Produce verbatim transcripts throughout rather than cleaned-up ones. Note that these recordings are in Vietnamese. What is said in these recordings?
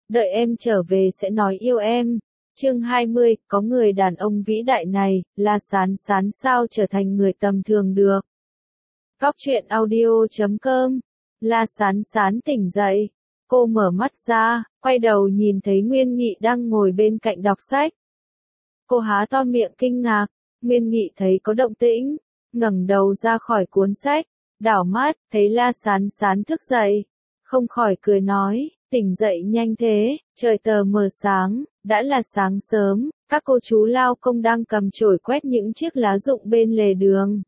đợi em trở về sẽ nói yêu em. Chương hai mươi, có người đàn ông vĩ đại này, La Sán Sán sao trở thành người tầm thường được. Góc truyện audio chấm com. La Sán Sán tỉnh dậy. Cô mở mắt ra, quay đầu nhìn thấy Nguyên Nghị đang ngồi bên cạnh đọc sách. Cô há to miệng kinh ngạc, Nguyên Nghị thấy có động tĩnh, ngẩng đầu ra khỏi cuốn sách, đảo mắt, thấy La Sán Sán thức dậy. Không khỏi cười nói, tỉnh dậy nhanh thế, trời tờ mờ sáng, đã là sáng sớm, các cô chú lao công đang cầm chổi quét những chiếc lá rụng bên lề đường.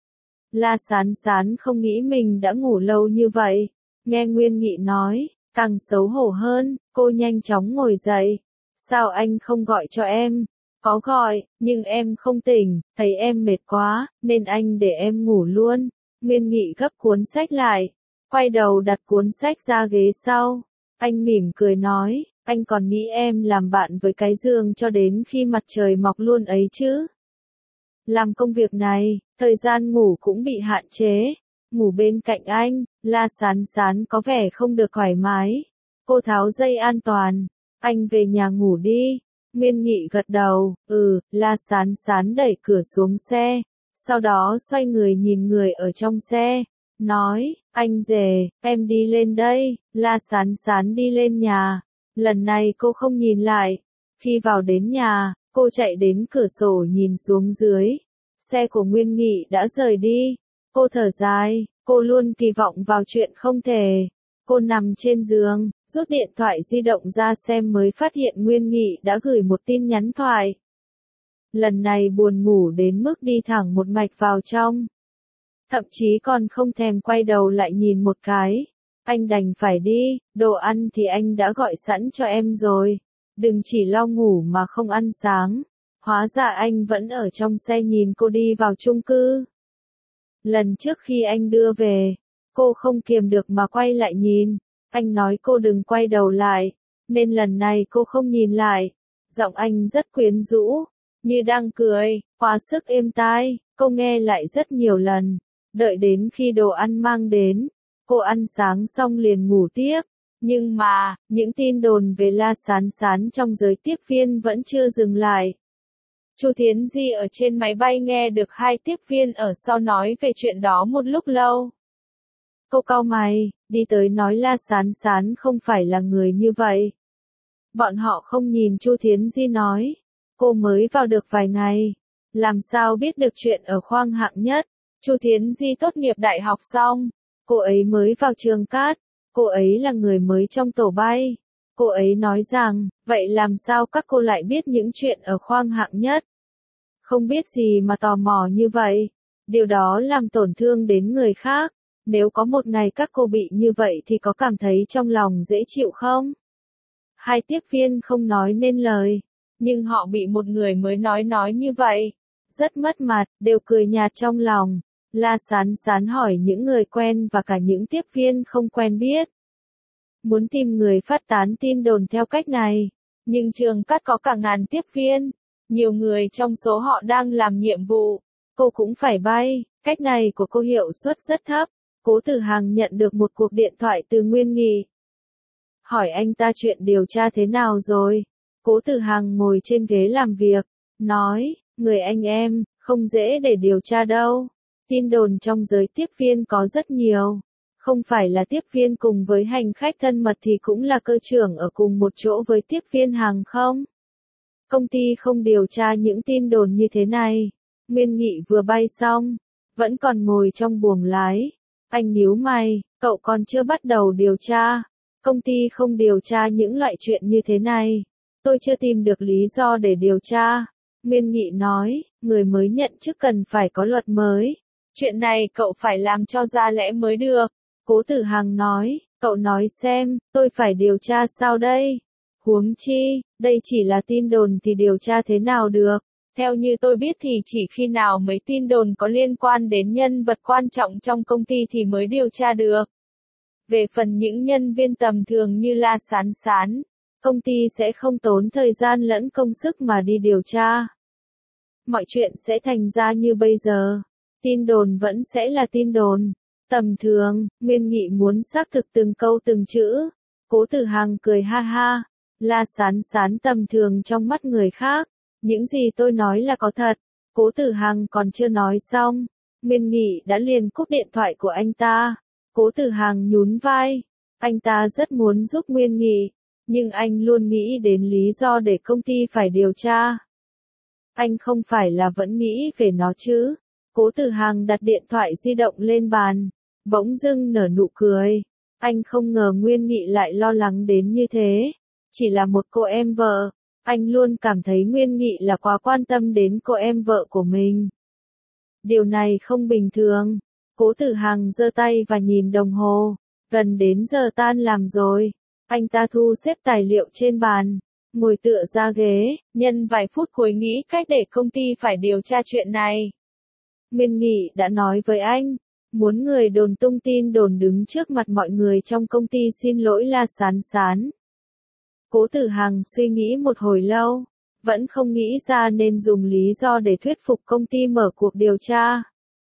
La Sán Sán không nghĩ mình đã ngủ lâu như vậy, nghe Nguyên Nghị nói, càng xấu hổ hơn, cô nhanh chóng ngồi dậy. Sao anh không gọi cho em? Có gọi, nhưng em không tỉnh, thấy em mệt quá, nên anh để em ngủ luôn. Nguyên Nghị gấp cuốn sách lại, quay đầu đặt cuốn sách ra ghế sau. Anh mỉm cười nói, anh còn nghĩ em làm bạn với cái giường cho đến khi mặt trời mọc luôn ấy chứ. Làm công việc này, thời gian ngủ cũng bị hạn chế. Ngủ bên cạnh anh, La Sán Sán có vẻ không được thoải mái. Cô tháo dây an toàn, anh về nhà ngủ đi. Nguyên Nghị gật đầu, ừ, La Sán Sán đẩy cửa xuống xe, sau đó xoay người nhìn người ở trong xe, nói, anh rể, em đi lên đây. La Sán Sán đi lên nhà, lần này cô không nhìn lại. Khi vào đến nhà, cô chạy đến cửa sổ nhìn xuống dưới, xe của Nguyên Nghị đã rời đi. Cô thở dài, cô luôn kỳ vọng vào chuyện không thể. Cô nằm trên giường, rút điện thoại di động ra xem mới phát hiện Nguyên Nghị đã gửi một tin nhắn thoại. Lần này buồn ngủ đến mức đi thẳng một mạch vào trong. Thậm chí còn không thèm quay đầu lại nhìn một cái. Anh đành phải đi, đồ ăn thì anh đã gọi sẵn cho em rồi. Đừng chỉ lo ngủ mà không ăn sáng. Hóa ra anh vẫn ở trong xe nhìn cô đi vào chung cư. Lần trước khi anh đưa về, cô không kiềm được mà quay lại nhìn. Anh nói cô đừng quay đầu lại, nên lần này cô không nhìn lại. Giọng anh rất quyến rũ, như đang cười, quá sức êm tai, cô nghe lại rất nhiều lần. Đợi đến khi đồ ăn mang đến, cô ăn sáng xong liền ngủ tiếp. Nhưng mà, những tin đồn về La Sán Sán trong giới tiếp viên vẫn chưa dừng lại. Chu Thiến Di ở trên máy bay nghe được hai tiếp viên ở sau nói về chuyện đó một lúc lâu. Cô cau mày, đi tới nói La Sán Sán không phải là người như vậy. Bọn họ không nhìn Chu Thiến Di nói. Cô mới vào được vài ngày, làm sao biết được chuyện ở khoang hạng nhất. Chu Thiến Di tốt nghiệp đại học xong, cô ấy mới vào trường cát, cô ấy là người mới trong tổ bay. Cô ấy nói rằng, vậy làm sao các cô lại biết những chuyện ở khoang hạng nhất? Không biết gì mà tò mò như vậy. Điều đó làm tổn thương đến người khác. Nếu có một ngày các cô bị như vậy thì có cảm thấy trong lòng dễ chịu không? Hai tiếp viên không nói nên lời, nhưng họ bị một người mới nói nói như vậy. Rất mất mặt, đều cười nhạt trong lòng. La Sán Sán hỏi những người quen và cả những tiếp viên không quen biết. Muốn tìm người phát tán tin đồn theo cách này, nhưng trường cát có cả ngàn tiếp viên, nhiều người trong số họ đang làm nhiệm vụ, cô cũng phải bay, cách này của cô hiệu suất rất thấp. Cố Tử Hằng nhận được một cuộc điện thoại từ Nguyên Nghị. Hỏi anh ta chuyện điều tra thế nào rồi? Cố Tử Hằng ngồi trên ghế làm việc, nói, người anh em, không dễ để điều tra đâu. Tin đồn trong giới tiếp viên có rất nhiều. Không phải là tiếp viên cùng với hành khách thân mật thì cũng là cơ trưởng ở cùng một chỗ với tiếp viên hàng không. Công ty không điều tra những tin đồn như thế này. Nguyên Nghị vừa bay xong, vẫn còn ngồi trong buồng lái. Anh nhíu mày, cậu còn chưa bắt đầu điều tra. Công ty không điều tra những loại chuyện như thế này. Tôi chưa tìm được lý do để điều tra. Nguyên Nghị nói, người mới nhận chức cần phải có luật mới. Chuyện này cậu phải làm cho ra lẽ mới được. Cố Tử Hằng nói, cậu nói xem, tôi phải điều tra sao đây? Huống chi, đây chỉ là tin đồn thì điều tra thế nào được? Theo như tôi biết thì chỉ khi nào mấy tin đồn có liên quan đến nhân vật quan trọng trong công ty thì mới điều tra được. Về phần những nhân viên tầm thường như La Sán Sán, công ty sẽ không tốn thời gian lẫn công sức mà đi điều tra. Mọi chuyện sẽ thành ra như bây giờ. Tin đồn vẫn sẽ là tin đồn. Tầm thường, Nguyên Nghị muốn xác thực từng câu từng chữ. Cố Tử Hằng cười ha ha, La Sán Sán tầm thường trong mắt người khác. Những gì tôi nói là có thật. Cố Tử Hằng còn chưa nói xong. Nguyên Nghị đã liền cúp điện thoại của anh ta. Cố Tử Hằng nhún vai. Anh ta rất muốn giúp Nguyên Nghị. Nhưng anh luôn nghĩ đến lý do để công ty phải điều tra. Anh không phải là vẫn nghĩ về nó chứ. Cố Tử Hằng đặt điện thoại di động lên bàn. Bỗng dưng nở nụ cười. Anh không ngờ Nguyên Nghị lại lo lắng đến như thế. Chỉ là một cô em vợ. Anh luôn cảm thấy Nguyên Nghị là quá quan tâm đến cô em vợ của mình. Điều này không bình thường. Cố Tử Hằng giơ tay và nhìn đồng hồ. Gần đến giờ tan làm rồi. Anh ta thu xếp tài liệu trên bàn. Ngồi tựa ra ghế, nhân vài phút cuối nghĩ cách để công ty phải điều tra chuyện này. Nguyên Nghị đã nói với anh. Muốn người đồn tung tin đồn đứng trước mặt mọi người trong công ty xin lỗi La Sán Sán. Cố Tử Hằng suy nghĩ một hồi lâu, vẫn không nghĩ ra nên dùng lý do để thuyết phục công ty mở cuộc điều tra.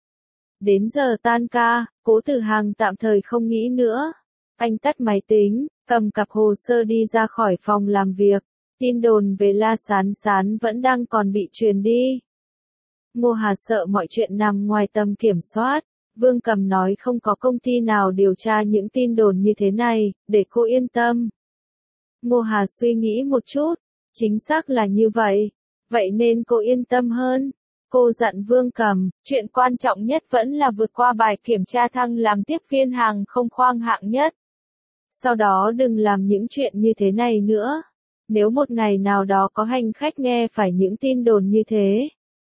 Đến giờ tan ca, Cố Tử Hằng tạm thời không nghĩ nữa. Anh tắt máy tính, cầm cặp hồ sơ đi ra khỏi phòng làm việc. Tin đồn về La Sán Sán vẫn đang còn bị truyền đi. Ngô Hà sợ mọi chuyện nằm ngoài tầm kiểm soát. Vương Cầm nói không có công ty nào điều tra những tin đồn như thế này, để cô yên tâm. Ngô Hà suy nghĩ một chút, chính xác là như vậy, vậy nên cô yên tâm hơn. Cô dặn Vương Cầm, chuyện quan trọng nhất vẫn là vượt qua bài kiểm tra thăng làm tiếp viên hàng không khoang hạng nhất. Sau đó đừng làm những chuyện như thế này nữa. Nếu một ngày nào đó có hành khách nghe phải những tin đồn như thế,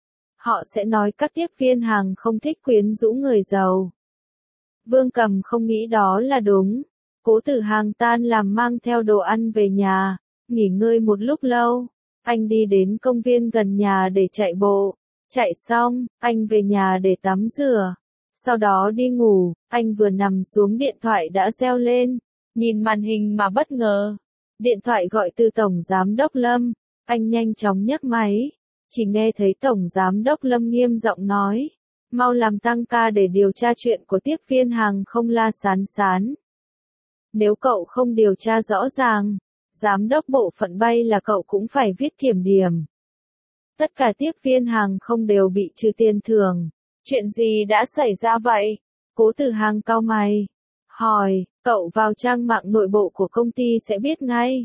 họ sẽ nói các tiếp viên hàng không thích quyến rũ người giàu. Vương Cầm không nghĩ đó là đúng. Cố Tử Hằng tan làm mang theo đồ ăn về nhà, nghỉ ngơi một lúc lâu. Anh đi đến công viên gần nhà để chạy bộ. Chạy xong, anh về nhà để tắm rửa. Sau đó đi ngủ, anh vừa nằm xuống điện thoại đã reo lên. Nhìn màn hình mà bất ngờ. Điện thoại gọi từ Tổng Giám đốc Lâm. Anh nhanh chóng nhấc máy. Chỉ nghe thấy Tổng Giám đốc Lâm nghiêm giọng nói. Mau làm tăng ca để điều tra chuyện của tiếp viên hàng không La Sán Sán. Nếu cậu không điều tra rõ ràng, Giám đốc bộ phận bay là cậu cũng phải viết kiểm điểm. Tất cả tiếp viên hàng không đều bị trừ tiền thưởng. Chuyện gì đã xảy ra vậy? Cố Tử Hằng cau mày. Hỏi, cậu vào trang mạng nội bộ của công ty sẽ biết ngay.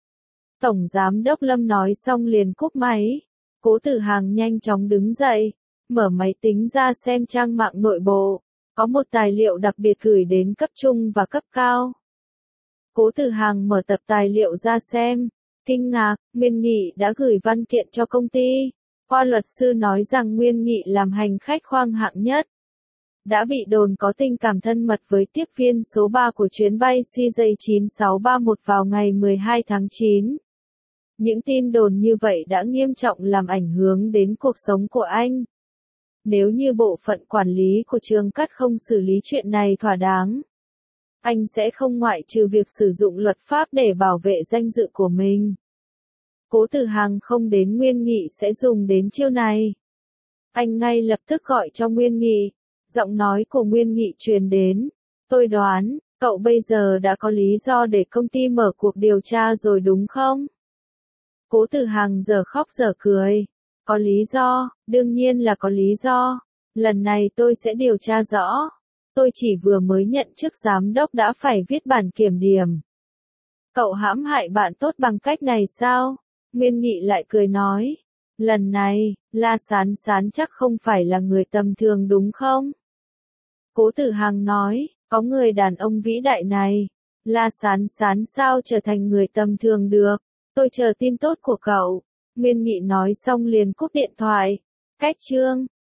Tổng Giám đốc Lâm nói xong liền cúp máy. Cố Tử Hằng nhanh chóng đứng dậy, mở máy tính ra xem trang mạng nội bộ. Có một tài liệu đặc biệt gửi đến cấp trung và cấp cao. Cố Tử Hằng mở tập tài liệu ra xem. Kinh ngạc, Nguyên Nghị đã gửi văn kiện cho công ty. Qua luật sư nói rằng Nguyên Nghị làm hành khách khoang hạng nhất. Đã bị đồn có tình cảm thân mật với tiếp viên số ba của chuyến bay C J chín sáu ba mốt vào ngày mười hai tháng chín. Những tin đồn như vậy đã nghiêm trọng làm ảnh hưởng đến cuộc sống của anh. Nếu như bộ phận quản lý của trường cát không xử lý chuyện này thỏa đáng, anh sẽ không ngoại trừ việc sử dụng luật pháp để bảo vệ danh dự của mình. Cố Tử Hằng không đến Nguyên Nghị sẽ dùng đến chiêu này. Anh ngay lập tức gọi cho Nguyên Nghị. Giọng nói của Nguyên Nghị truyền đến. Tôi đoán, cậu bây giờ đã có lý do để công ty mở cuộc điều tra rồi đúng không? Cố Tử Hằng giờ khóc giờ cười. Có lý do, đương nhiên là có lý do. Lần này tôi sẽ điều tra rõ. Tôi chỉ vừa mới nhận chức giám đốc đã phải viết bản kiểm điểm. Cậu hãm hại bạn tốt bằng cách này sao? Nguyên Nghị lại cười nói. Lần này, La Sán Sán chắc không phải là người tầm thường đúng không? Cố Tử Hằng nói, có người đàn ông vĩ đại này. La Sán Sán sao trở thành người tầm thường được? Tôi chờ tin tốt của cậu. Nguyên Nghị nói xong liền cúp điện thoại. Cách chương